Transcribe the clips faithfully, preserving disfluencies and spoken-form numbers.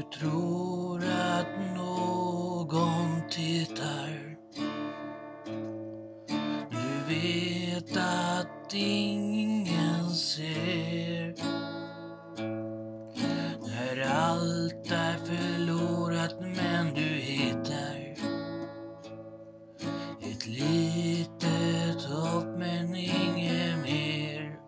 tror att någon tittar. Du vet att ingen ser. När allt är förlorat men du hittar ett litet hopp men inget mer.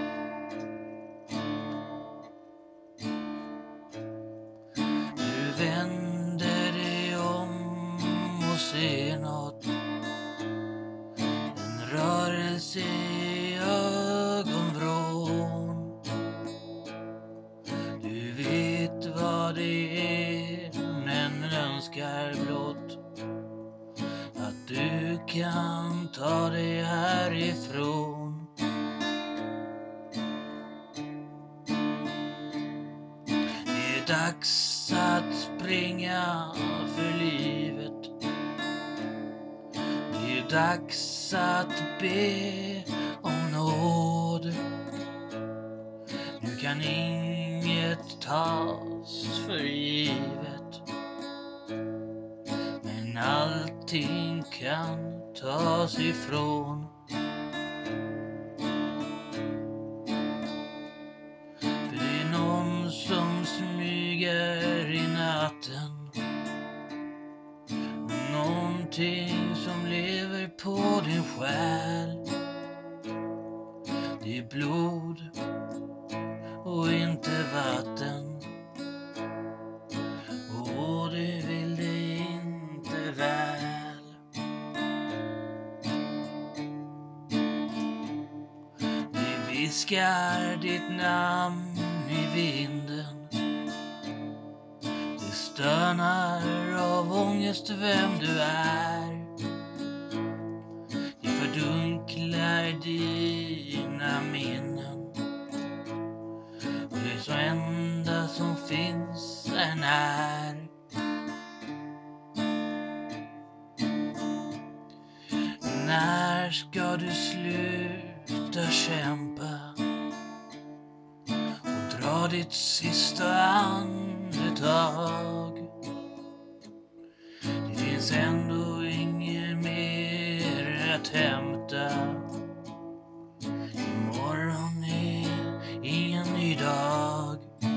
Du vänder dig om och ser något. En rörelse i ögonvrån. Du vet vad det är men önskar blott att du kan ta dig härifrån. Det är dags att springa för livet. Det är dags att be om nåd. Nu kan inget tas för givet. Men allting kan tas ifrån. För det är någon som smyger i natten. Någonting som lever på din själ. Det är blod och inte vatten. Och det vill dig inte väl. Det viskar ditt namn i vinden. Det stönar av ångest vem du är. Det fördunklar dina minnen. Och det så enda som finns är när. När ska du sluta kämpa och dra ditt sista andetag? Det finns ändå inget mer att hämta. Imorgon är ingen ny dag.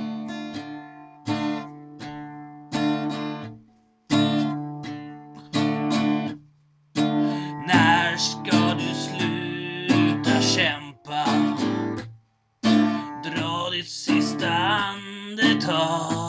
När ska du sluta kämpa? Dra ditt sista andetag.